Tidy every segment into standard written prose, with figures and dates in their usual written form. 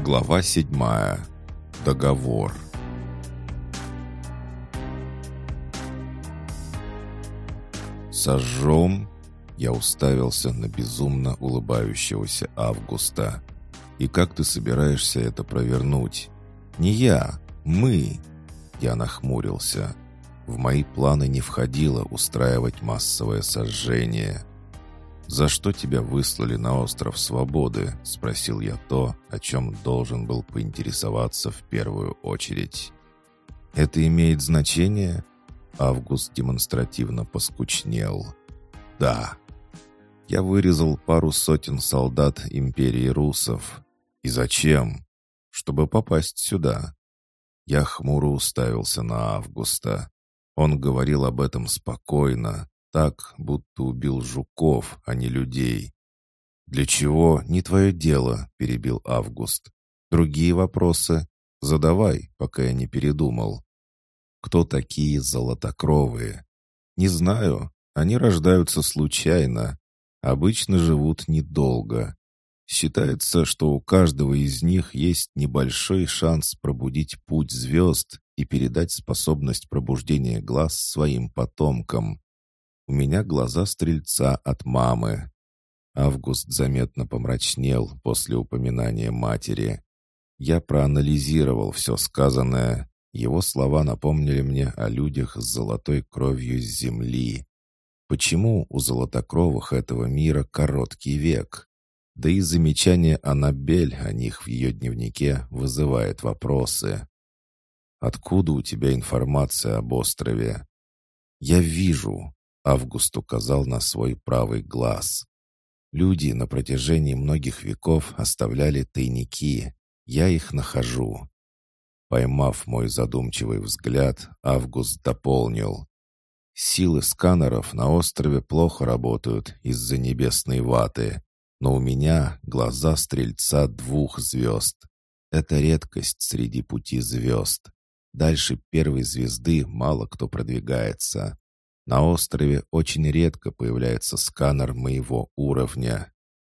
Глава 7. Договор. «Сожжем?» Я уставился на безумно улыбающегося Августа. «И как ты собираешься это провернуть?» «Не я, мы!» Я нахмурился. В мои планы не входило устраивать массовое сожжение. «За что тебя выслали на остров Свободы?» — спросил я то, о чем должен был поинтересоваться в первую очередь. «Это имеет значение?» Август демонстративно поскучнел. «Да. Я вырезал пару сотен солдат империи русов. И зачем? Чтобы попасть сюда». Я хмуро уставился на Августа. Он говорил об этом спокойно, так, будто убил жуков, а не людей. «Для чего? Не твое дело», — перебил Август. «Другие вопросы? Задавай, пока я не передумал». «Кто такие золотокровые?» «Не знаю. Они рождаются случайно. Обычно живут недолго. Считается, что у каждого из них есть небольшой шанс пробудить путь звезд и передать способность пробуждения глаз своим потомкам. У меня глаза стрельца от мамы». Август заметно помрачнел после упоминания матери. Я проанализировал все сказанное. Его слова напомнили мне о людях с золотой кровью с земли. Почему у золотокровых этого мира короткий век? Да и замечание Аннабель о них в ее дневнике вызывает вопросы. «Откуда у тебя информация об острове?» «Я вижу», — Август указал на свой правый глаз. «Люди на протяжении многих веков оставляли тайники. Я их нахожу». Поймав мой задумчивый взгляд, Август дополнил. «Силы сканеров на острове плохо работают из-за небесной ваты, но у меня глаза стрельца 2 звезд. Это редкость среди пути звезд. Дальше первой звезды мало кто продвигается. На острове очень редко появляется сканер моего уровня».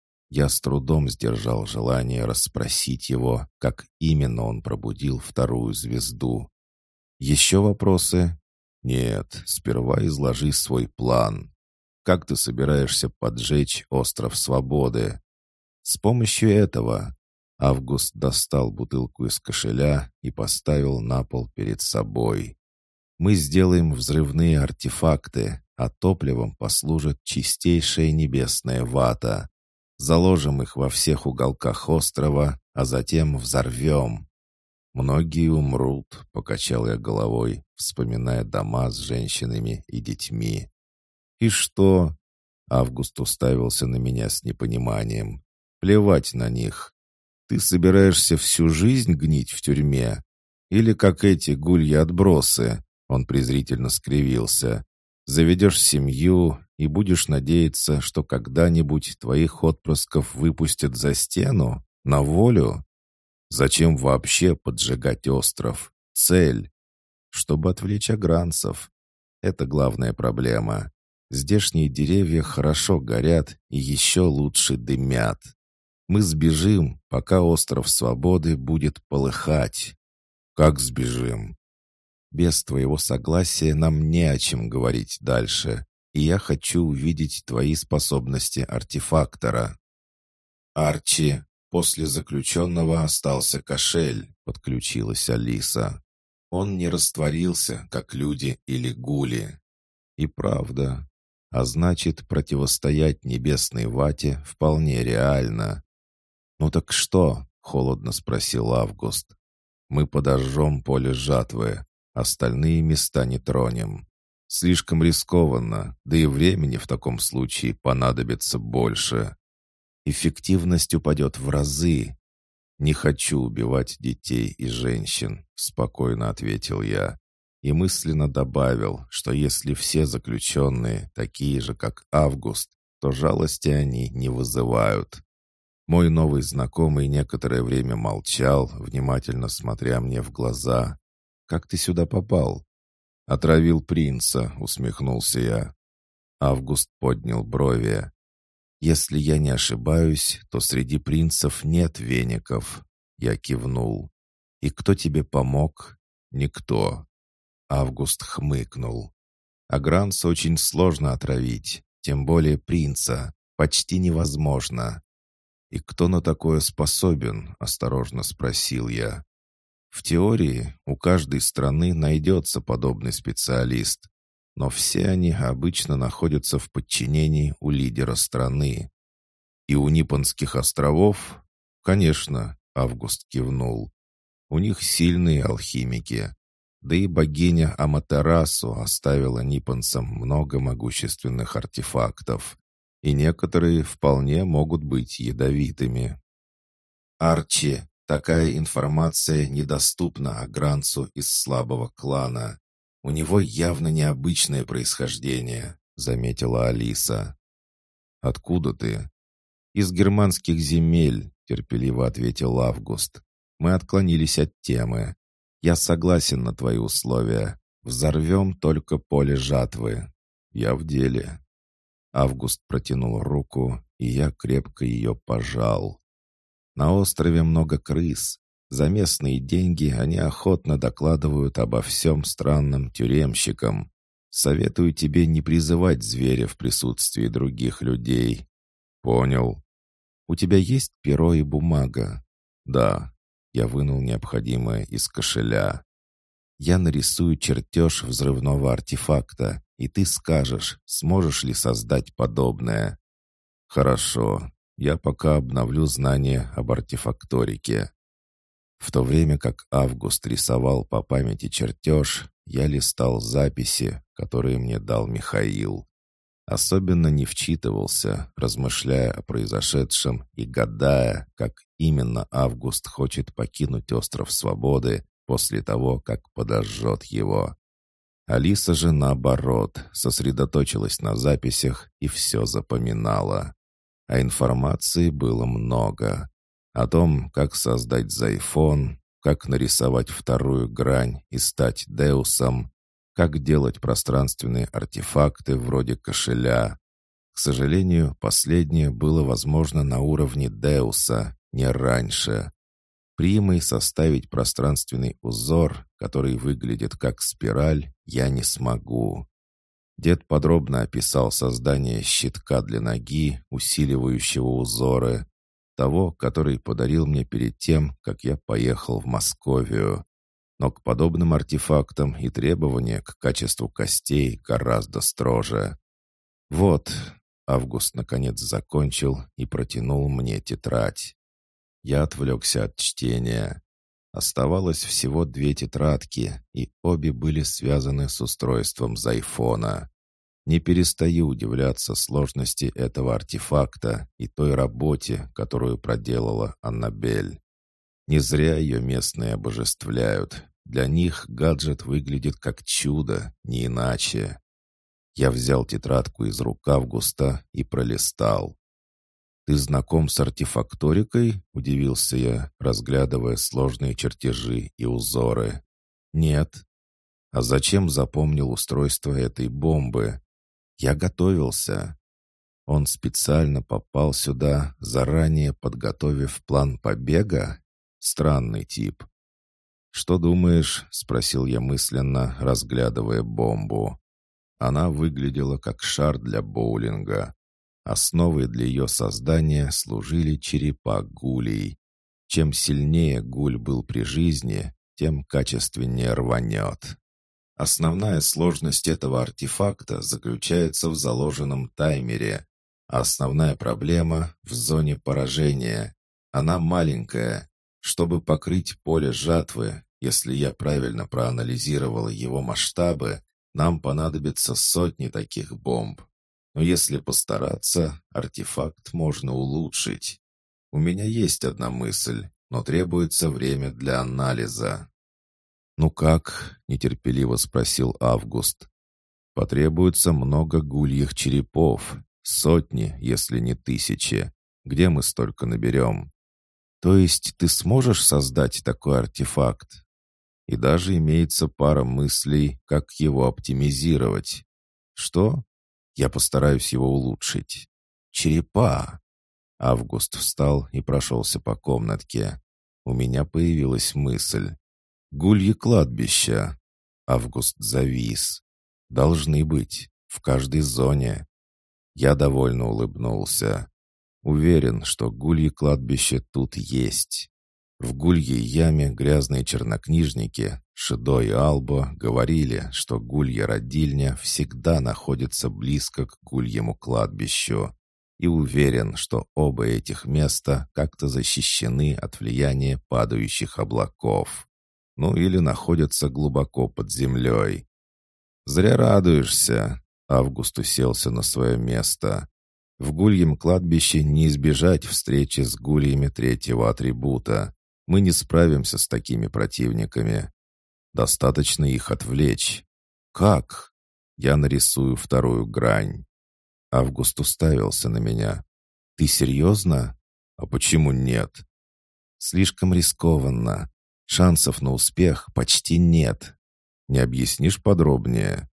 Я с трудом сдержал желание расспросить его, как именно он пробудил 2 звезду. «Еще вопросы?» «Нет, сперва изложи свой план. Как ты собираешься поджечь остров Свободы?» «С помощью этого». Август достал бутылку из кошеля и поставил на пол перед собой. «Мы сделаем взрывные артефакты, а топливом послужит чистейшая небесная вата. Заложим их во всех уголках острова, а затем взорвем». «Многие умрут», — покачал я головой, вспоминая дома с женщинами и детьми. «И что?» — Август уставился на меня с непониманием. «Плевать на них. Ты собираешься всю жизнь гнить в тюрьме? Или как эти гульи-отбросы?» Он презрительно скривился. «Заведешь семью и будешь надеяться, что когда-нибудь твоих отпрысков выпустят за стену? На волю? Зачем вообще поджигать остров? Цель? Чтобы отвлечь агранцев. Это главная проблема. Здешние деревья хорошо горят и еще лучше дымят. Мы сбежим, пока остров Свободы будет полыхать». «Как сбежим?» «Без твоего согласия нам не о чем говорить дальше, и я хочу увидеть твои способности артефактора». «Арчи, после заключенного остался кошель», — подключилась Алиса. «Он не растворился, как люди или гули». И правда. А значит, противостоять небесной вате вполне реально. «Ну так что?» — холодно спросил Август. «Мы подожжем поле жатвы. Остальные места не тронем. Слишком рискованно, да и времени в таком случае понадобится больше. Эффективность упадет в разы». «Не хочу убивать детей и женщин», — спокойно ответил я. И мысленно добавил, что если все заключенные такие же, как Август, то жалости они не вызывают. Мой новый знакомый некоторое время молчал, внимательно смотря мне в глаза. «Как ты сюда попал?» «Отравил принца», — усмехнулся я. Август поднял брови. «Если я не ошибаюсь, то среди принцев нет веников». Я кивнул. «И кто тебе помог?» «Никто». Август хмыкнул. «Агранца очень сложно отравить, тем более принца. Почти невозможно». «И кто на такое способен?» — осторожно спросил я. «В теории у каждой страны найдется подобный специалист, но все они обычно находятся в подчинении у лидера страны. И у Ниппонских островов?» «Конечно», — Август кивнул. «У них сильные алхимики. Да и богиня Аматерасу оставила ниппонцам много могущественных артефактов, и некоторые вполне могут быть ядовитыми». «Арчи, такая информация недоступна агранцу из слабого клана. У него явно необычное происхождение», — заметила Алиса. «Откуда ты?» «Из германских земель», — терпеливо ответил Август. «Мы отклонились от темы. Я согласен на твои условия. Взорвем только поле жатвы. Я в деле». Август протянул руку, и я крепко ее пожал. «На острове много крыс. За местные деньги они охотно докладывают обо всем странным тюремщикам. Советую тебе не призывать зверя в присутствии других людей». «Понял». «У тебя есть перо и бумага?» «Да». Я вынул необходимое из кошеля. «Я нарисую чертеж взрывного артефакта, и ты скажешь, сможешь ли создать подобное». «Хорошо. Я пока обновлю знания об артефакторике». В то время как Август рисовал по памяти чертеж, я листал записи, которые мне дал Михаил. Особенно не вчитывался, размышляя о произошедшем и гадая, как именно Август хочет покинуть остров Свободы после того, как подожжет его. Алиса же, наоборот, сосредоточилась на записях и все запоминала. А информации было много. О том, как создать Зайфон, как нарисовать вторую грань и стать Деусом, как делать пространственные артефакты вроде кошеля. К сожалению, последнее было возможно на уровне Деуса, не раньше. Примой составить пространственный узор, который выглядит как спираль, я не смогу. Дед подробно описал создание щитка для ноги, усиливающего узоры, того, который подарил мне перед тем, как я поехал в Московию. Но к подобным артефактам и требования к качеству костей гораздо строже. «Вот», — Август наконец закончил и протянул мне тетрадь. Я отвлекся от чтения. Оставалось всего 2 тетрадки, и обе были связаны с устройством Зайфона. Не перестаю удивляться сложности этого артефакта и той работе, которую проделала Аннабель. Не зря ее местные обожествляют. Для них гаджет выглядит как чудо, не иначе. Я взял тетрадку из рук Августа и пролистал. «Ты знаком с артефакторикой?» — удивился я, разглядывая сложные чертежи и узоры. «Нет». «А зачем запомнил устройство этой бомбы?» «Я готовился». «Он специально попал сюда, заранее подготовив план побега?» Странный тип. «Что думаешь?» — спросил я мысленно, разглядывая бомбу. Она выглядела как шар для боулинга. Основой для ее создания служили черепа гулей. Чем сильнее гуль был при жизни, тем качественнее рванет. Основная сложность этого артефакта заключается в заложенном таймере, а основная проблема в зоне поражения. Она маленькая. Чтобы покрыть поле жатвы, если я правильно проанализировал его масштабы, нам понадобится сотни таких бомб. Но если постараться, артефакт можно улучшить. У меня есть одна мысль, но требуется время для анализа». «Ну как?» — нетерпеливо спросил Август. «Потребуется много гульих черепов, сотни, если не тысячи. Где мы столько наберем?» «То есть ты сможешь создать такой артефакт?» «И даже имеется пара мыслей, как его оптимизировать». «Что?» «Я постараюсь его улучшить». «Черепа!» Август встал и прошелся по комнатке. У меня появилась мысль. Гулье кладбище. Август завис. Должны быть. В каждой зоне. Я довольно улыбнулся. Уверен, что гулье кладбище тут есть. В гульей яме грязные чернокнижники, Шидо и Албо, говорили, что гулья родильня всегда находится близко к гульему кладбищу. И уверен, что оба этих места как-то защищены от влияния падающих облаков. Ну или находятся глубоко под землей. «Зря радуешься», — Август уселся на свое место. «В гульем кладбище не избежать встречи с гульями третьего атрибута. Мы не справимся с такими противниками. Достаточно их отвлечь». «Как?» «Я нарисую вторую грань». Август уставился на меня. «Ты серьезно?» «А почему нет?» «Слишком рискованно. Шансов на успех почти нет. Не объяснишь подробнее?»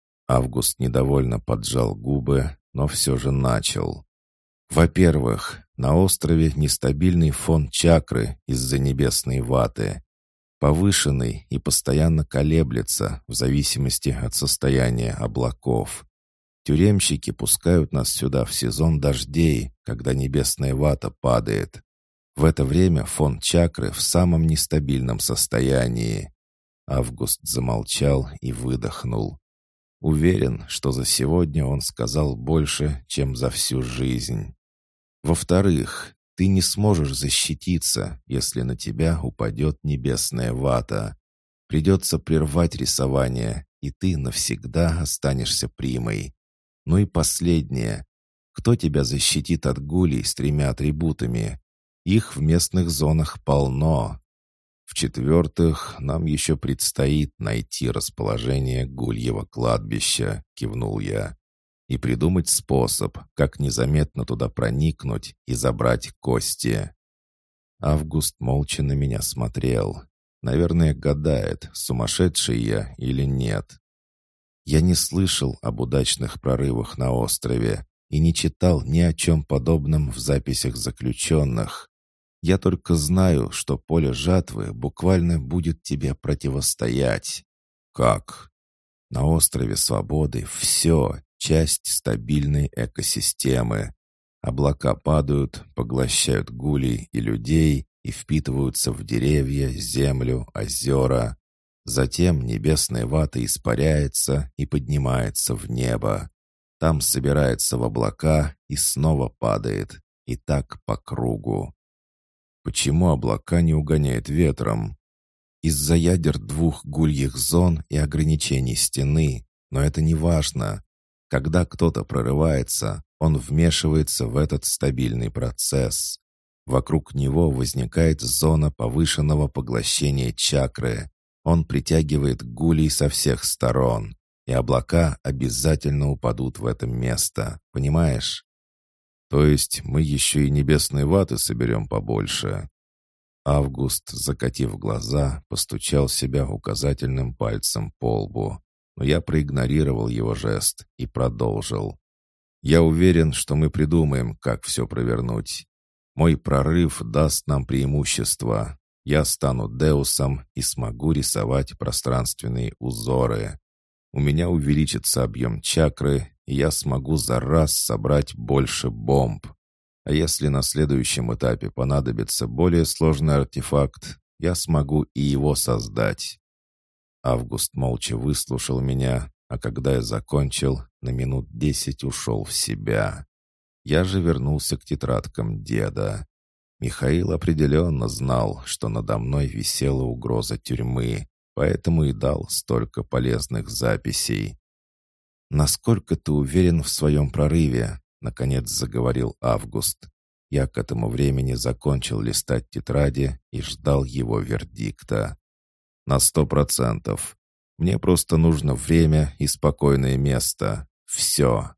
Август недовольно поджал губы, но все же начал. «Во-первых, на острове нестабильный фон чакры из-за небесной ваты. Повышенный и постоянно колеблется в зависимости от состояния облаков. Тюремщики пускают нас сюда в сезон дождей, когда небесная вата падает. В это время фон чакры в самом нестабильном состоянии». Август замолчал и выдохнул. Уверен, что за сегодня он сказал больше, чем за всю жизнь. «Во-вторых, ты не сможешь защититься, если на тебя упадет небесная вата. Придется прервать рисование, и ты навсегда останешься примой. Ну и последнее. Кто тебя защитит от гулей с 3 атрибутами? Их в местных зонах полно. В-четвертых, нам еще предстоит найти расположение гульего кладбища», — кивнул я, «и придумать способ, как незаметно туда проникнуть и забрать кости». Август молча на меня смотрел. Наверное, гадает, сумасшедший я или нет. Я не слышал об удачных прорывах на острове и не читал ни о чем подобном в записях заключенных. Я только знаю, что поле жатвы буквально будет тебе противостоять». «Как?» «На острове Свободы все часть стабильной экосистемы. Облака падают, поглощают гулей и людей и впитываются в деревья, землю, озера. Затем небесная вата испаряется и поднимается в небо. Там собирается в облака и снова падает. И так по кругу». «Почему облака не угоняет ветром?» «Из-за ядер 2 гульих зон и ограничений стены. Но это не важно. Когда кто-то прорывается, он вмешивается в этот стабильный процесс. Вокруг него возникает зона повышенного поглощения чакры. Он притягивает гулей со всех сторон, и облака обязательно упадут в это место. Понимаешь?» «То есть мы еще и небесной ваты соберем побольше?» Август, закатив глаза, постучал себя указательным пальцем по лбу. Но я проигнорировал его жест и продолжил. «Я уверен, что мы придумаем, как все провернуть. Мой прорыв даст нам преимущество. Я стану Деусом и смогу рисовать пространственные узоры. У меня увеличится объем чакры, и я смогу за раз собрать больше бомб. А если на следующем этапе понадобится более сложный артефакт, я смогу и его создать». Август молча выслушал меня, а когда я закончил, на минут 10 ушел в себя. Я же вернулся к тетрадкам деда. Михаил определенно знал, что надо мной висела угроза тюрьмы, поэтому и дал столько полезных записей. «Насколько ты уверен в своем прорыве?» — наконец заговорил Август. Я к этому времени закончил листать тетради и ждал его вердикта. «На 100%. Мне просто нужно время и спокойное место. Все».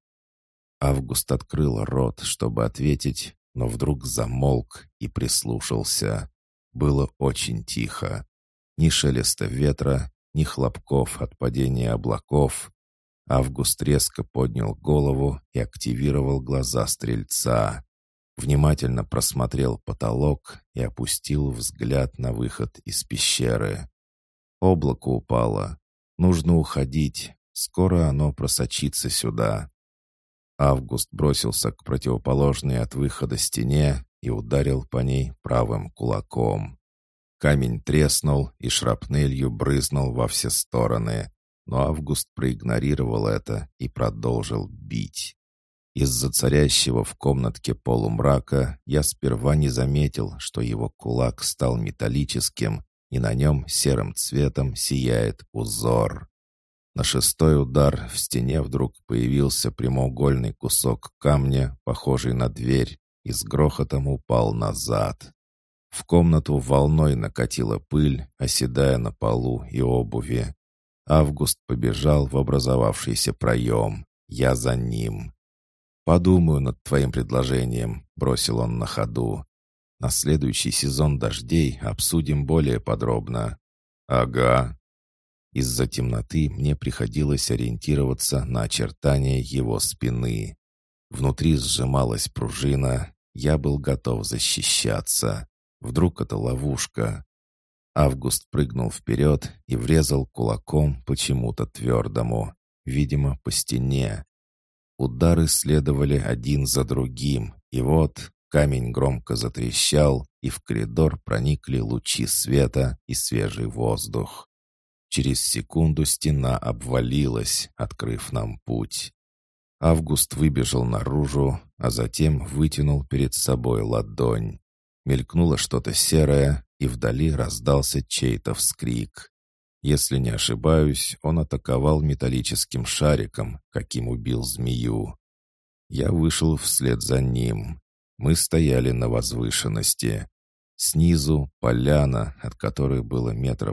Август открыл рот, чтобы ответить, но вдруг замолк и прислушался. Было очень тихо. Ни шелеста ветра, ни хлопков от падения облаков. Август резко поднял голову и активировал глаза стрельца. Внимательно просмотрел потолок и опустил взгляд на выход из пещеры. Облако упало. Нужно уходить. Скоро оно просочится сюда. Август бросился к противоположной от выхода стене и ударил по ней правым кулаком. Камень треснул и шрапнелью брызнул во все стороны, но Август проигнорировал это и продолжил бить. Из-за царящего в комнатке полумрака я сперва не заметил, что его кулак стал металлическим, и на нем серым цветом сияет узор. На шестой удар в стене вдруг появился прямоугольный кусок камня, похожий на дверь, и с грохотом упал назад. В комнату волной накатила пыль, оседая на полу и обуви. Август побежал в образовавшийся проем. Я за ним. «Подумаю над твоим предложением», — бросил он на ходу. «На следующий сезон дождей обсудим более подробно». «Ага». Из-за темноты мне приходилось ориентироваться на очертания его спины. Внутри сжималась пружина. Я был готов защищаться. Вдруг это ловушка. Август прыгнул вперед и врезал кулаком почему-то твердому, видимо, по стене. Удары следовали один за другим, и вот камень громко затрещал, и в коридор проникли лучи света и свежий воздух. Через секунду стена обвалилась, открыв нам путь. Август выбежал наружу, а затем вытянул перед собой ладонь. Мелькнуло что-то серое, и вдали раздался чей-то вскрик. Если не ошибаюсь, он атаковал металлическим шариком, каким убил змею. Я вышел вслед за ним. Мы стояли на возвышенности. Снизу поляна, от которой было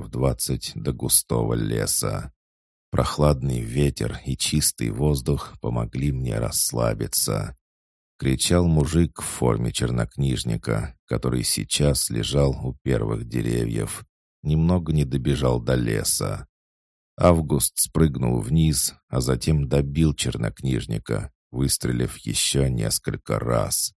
20 метров до густого леса. Прохладный ветер и чистый воздух помогли мне расслабиться. Кричал мужик в форме чернокнижника, который сейчас лежал у первых деревьев. Немного не добежал до леса. Август спрыгнул вниз, а затем добил чернокнижника, выстрелив еще несколько раз.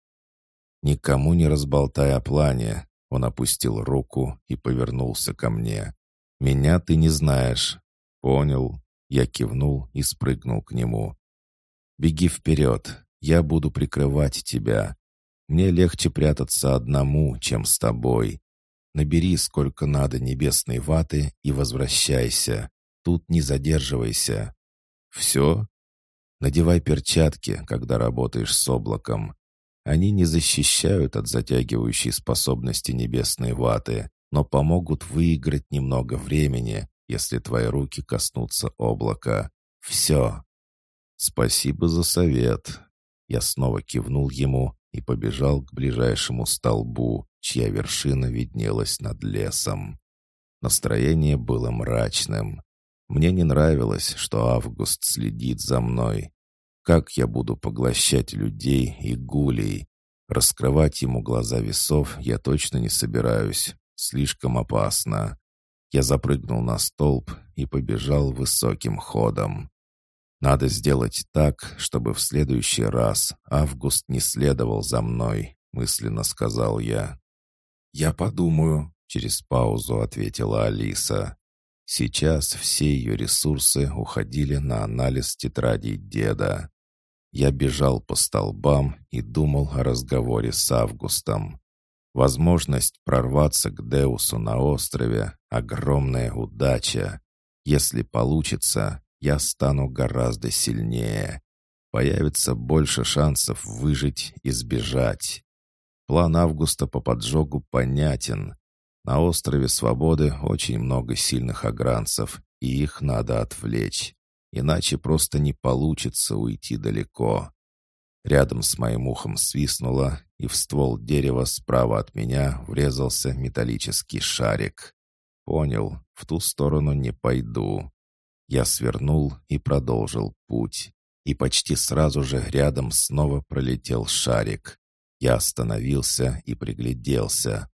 Никому не разболтай о плане. Он опустил руку и повернулся ко мне. «Меня ты не знаешь». «Понял». Я кивнул и спрыгнул к нему. «Беги вперед. Я буду прикрывать тебя. Мне легче прятаться одному, чем с тобой. Набери сколько надо небесной ваты и возвращайся. Тут не задерживайся». «Все?» «Надевай перчатки, когда работаешь с облаком. Они не защищают от затягивающей способности небесной ваты, но помогут выиграть немного времени, если твои руки коснутся облака. Все». «Спасибо за совет». Я снова кивнул ему и побежал к ближайшему столбу, чья вершина виднелась над лесом. Настроение было мрачным. Мне не нравилось, что Август следит за мной. Как я буду поглощать людей и гулей? Раскрывать ему глаза весов я точно не собираюсь. Слишком опасно. Я запрыгнул на столб и побежал высоким ходом. Надо сделать так, чтобы в следующий раз Август не следовал за мной, мысленно сказал я. «Я подумаю», — через паузу ответила Алиса. Сейчас все ее ресурсы уходили на анализ тетрадей деда. Я бежал по столбам и думал о разговоре с Августом. Возможность прорваться к Деусу на острове — огромная удача. Если получится, я стану гораздо сильнее. Появится больше шансов выжить и сбежать. План Августа по поджогу понятен. На острове Свободы очень много сильных агранцев, и их надо отвлечь. Иначе просто не получится уйти далеко. Рядом с моим ухом свистнуло, и в ствол дерева справа от меня врезался металлический шарик. Понял, в ту сторону не пойду. Я свернул и продолжил путь. И почти сразу же рядом снова пролетел шарик. Я остановился и пригляделся.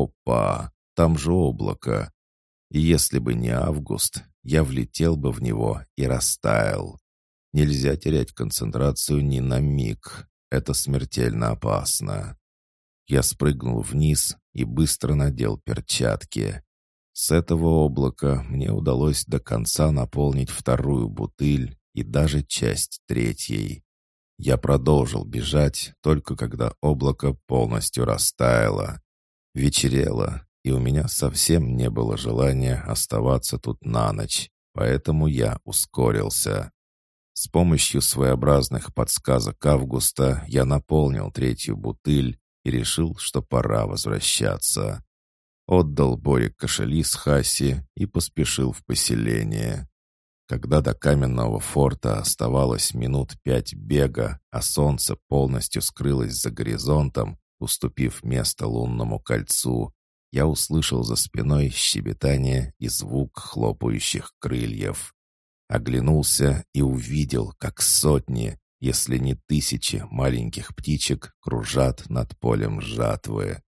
Опа, там же облако. И если бы не Август, я влетел бы в него и растаял. Нельзя терять концентрацию ни на миг. Это смертельно опасно. Я спрыгнул вниз и быстро надел перчатки. С этого облака мне удалось до конца наполнить вторую бутыль и даже часть третьей. Я продолжил бежать, только когда облако полностью растаяло. Вечерело, и у меня совсем не было желания оставаться тут на ночь, поэтому я ускорился. С помощью своеобразных подсказок Августа я наполнил третью бутыль и решил, что пора возвращаться. Отдал Боре кошели с Хаси и поспешил в поселение. Когда до каменного форта оставалось минут 5 бега, а солнце полностью скрылось за горизонтом, уступив место лунному кольцу, я услышал за спиной щебетание и звук хлопающих крыльев. Оглянулся и увидел, как сотни, если не тысячи маленьких птичек кружат над полем жатвы.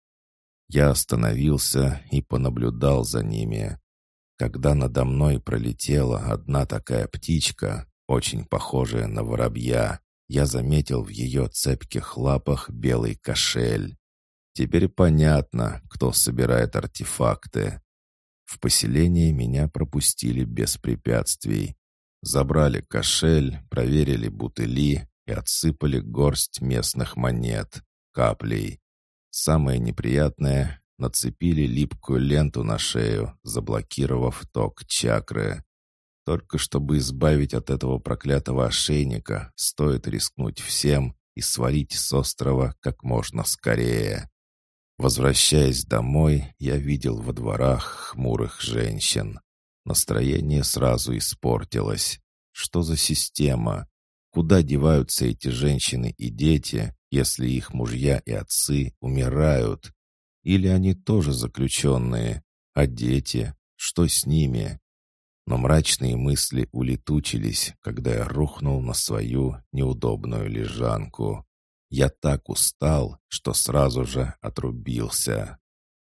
Я остановился и понаблюдал за ними. Когда надо мной пролетела одна такая птичка, очень похожая на воробья, я заметил в ее цепких лапах белый кошель. Теперь понятно, кто собирает артефакты. В поселение меня пропустили без препятствий. Забрали кошель, проверили бутыли и отсыпали горсть местных монет, каплей. Самое неприятное — нацепили липкую ленту на шею, заблокировав ток чакры. Только чтобы избавить от этого проклятого ошейника, стоит рискнуть всем и свалить с острова как можно скорее. Возвращаясь домой, я видел во дворах хмурых женщин. Настроение сразу испортилось. Что за система? Куда деваются эти женщины и дети, если их мужья и отцы умирают? Или они тоже заключенные? А дети? Что с ними? Но мрачные мысли улетучились, когда я рухнул на свою неудобную лежанку. Я так устал, что сразу же отрубился.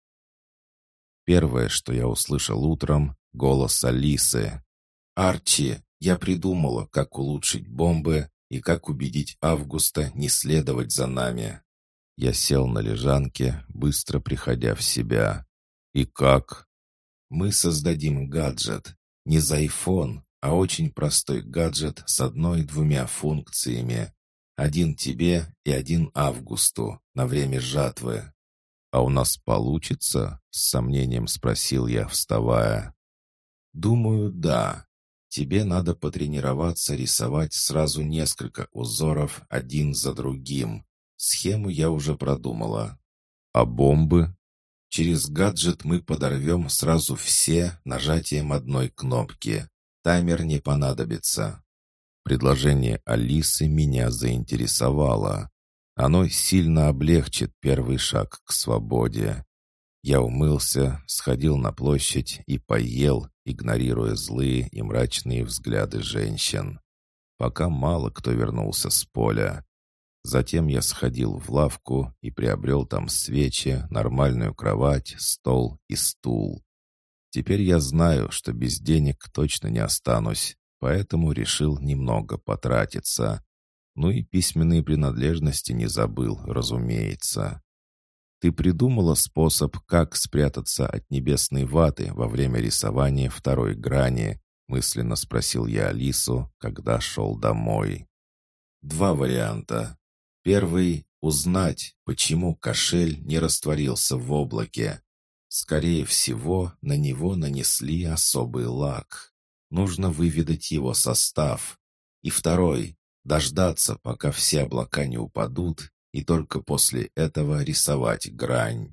Первое, что я услышал утром — голос Алисы. «Арчи, я придумала, как улучшить бомбы и как убедить Августа не следовать за нами». Я сел на лежанке, быстро приходя в себя. «И как?» «Мы создадим гаджет. Не за iPhone, а очень простой гаджет с одной-двумя функциями. Один тебе и один Августу на время жатвы». «А у нас получится?» — с сомнением спросил я, вставая. «Думаю, да. Тебе надо потренироваться рисовать сразу несколько узоров один за другим. Схему я уже продумала». «А бомбы?» «Через гаджет мы подорвем сразу все нажатием одной кнопки. Таймер не понадобится». Предложение Алисы меня заинтересовало. Оно сильно облегчит первый шаг к свободе. Я умылся, сходил на площадь и поел, игнорируя злые и мрачные взгляды женщин. Пока мало кто вернулся с поля. Затем я сходил в лавку и приобрел там свечи, нормальную кровать, стол и стул. Теперь я знаю, что без денег точно не останусь, поэтому решил немного потратиться. Ну и письменные принадлежности не забыл, разумеется. «Ты придумала способ, как спрятаться от небесной ваты во время рисования второй грани?» — мысленно спросил я Алису, когда шел домой. «Два варианта. Первый — узнать, почему кошель не растворился в облаке. Скорее всего, на него нанесли особый лак. Нужно выведать его состав. И второй — дождаться, пока все облака не упадут, и только после этого рисовать грань».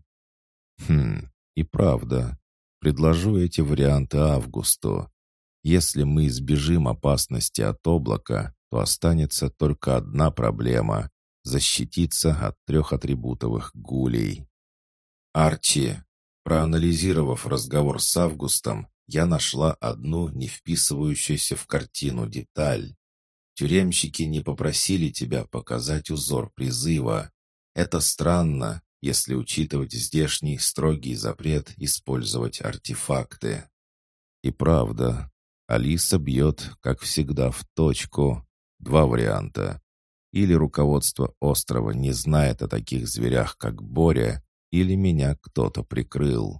И правда. Предложу эти варианты Августу. Если мы избежим опасности от облака, то останется только одна проблема — защититься от 3 атрибутовых гулей. «Арчи, проанализировав разговор с Августом, я нашла одну не вписывающуюся в картину деталь. Тюремщики не попросили тебя показать узор призыва. Это странно, если учитывать здешний строгий запрет использовать артефакты». И правда, Алиса бьет, как всегда, в точку. Два варианта. Или руководство острова не знает о таких зверях, как Боря, или меня кто-то прикрыл.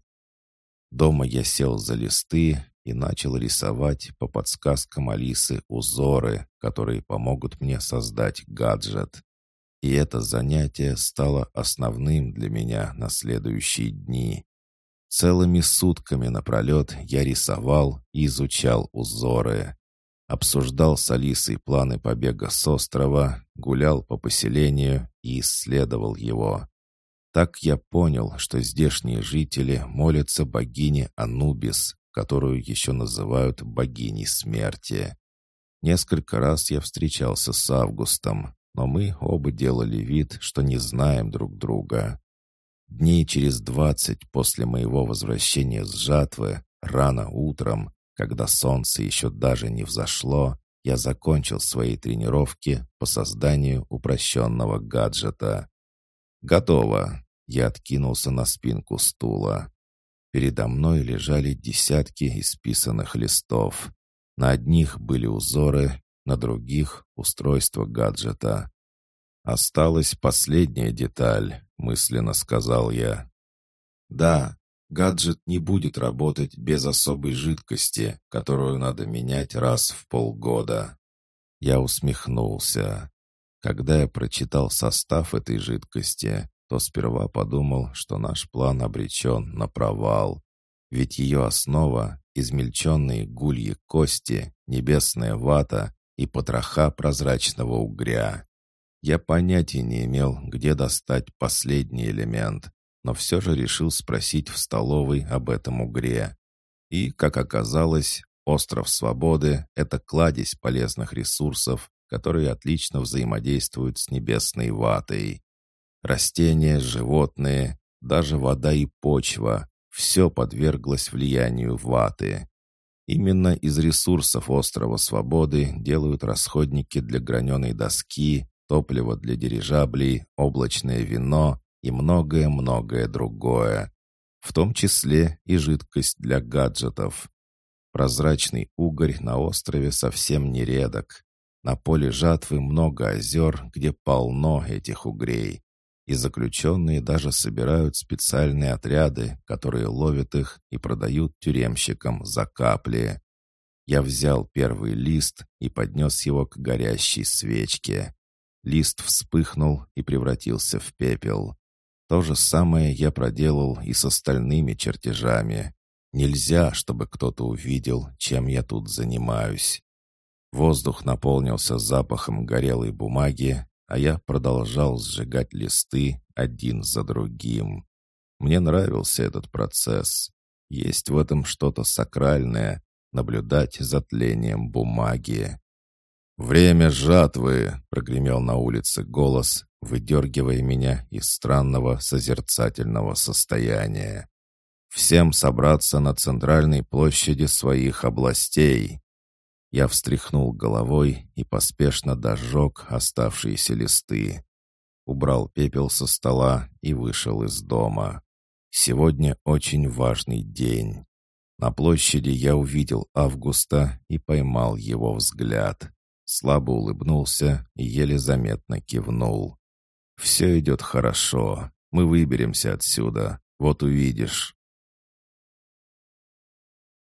Дома я сел за листы и начал рисовать по подсказкам Алисы узоры, которые помогут мне создать гаджет. И это занятие стало основным для меня на следующие дни. Целыми сутками напролет я рисовал и изучал узоры. Обсуждал с Алисой планы побега с острова, гулял по поселению и исследовал его. Так я понял, что здешние жители молятся богине Анубис, которую еще называют богиней смерти. Несколько раз я встречался с Августом, но мы оба делали вид, что не знаем друг друга. Дней через 20 после моего возвращения с жатвы, рано утром, когда солнце еще даже не взошло, я закончил свои тренировки по созданию упрощенного гаджета. «Готово!» — я откинулся на спинку стула. Передо мной лежали десятки исписанных листов. На одних были узоры, на других — устройство гаджета. «Осталась последняя деталь», — мысленно сказал я. «Да, гаджет не будет работать без особой жидкости, которую надо менять раз в полгода». Я усмехнулся. Когда я прочитал состав этой жидкости, то сперва подумал, что наш план обречен на провал. Ведь ее основа — измельченные гульи кости, небесная вата и потроха прозрачного угря. Я понятия не имел, где достать последний элемент, но все же решил спросить в столовой об этом угре. И, как оказалось, остров Свободы — это кладезь полезных ресурсов, которые отлично взаимодействуют с небесной ватой. Растения, животные, даже вода и почва — все подверглось влиянию ваты. Именно из ресурсов острова Свободы делают расходники для граненой доски, топливо для дирижаблей, облачное вино и многое-многое другое, в том числе и жидкость для гаджетов. Прозрачный угорь на острове совсем не редок. На поле жатвы много озер, где полно этих угрей. И заключенные даже собирают специальные отряды, которые ловят их и продают тюремщикам за капли. Я взял первый лист и поднес его к горящей свечке. Лист вспыхнул и превратился в пепел. То же самое я проделал и с остальными чертежами. Нельзя, чтобы кто-то увидел, чем я тут занимаюсь. Воздух наполнился запахом горелой бумаги, а я продолжал сжигать листы один за другим. Мне нравился этот процесс. Есть в этом что-то сакральное — наблюдать за тлением бумаги. «Время жатвы!» — прогремел на улице голос, выдергивая меня из странного созерцательного состояния. «Всем собраться на центральной площади своих областей!» Я встряхнул головой и поспешно дожег оставшиеся листы. Убрал пепел со стола и вышел из дома. Сегодня очень важный день. На площади я увидел Августа и поймал его взгляд. Слабо улыбнулся и еле заметно кивнул. «Все идет хорошо. Мы выберемся отсюда. Вот увидишь».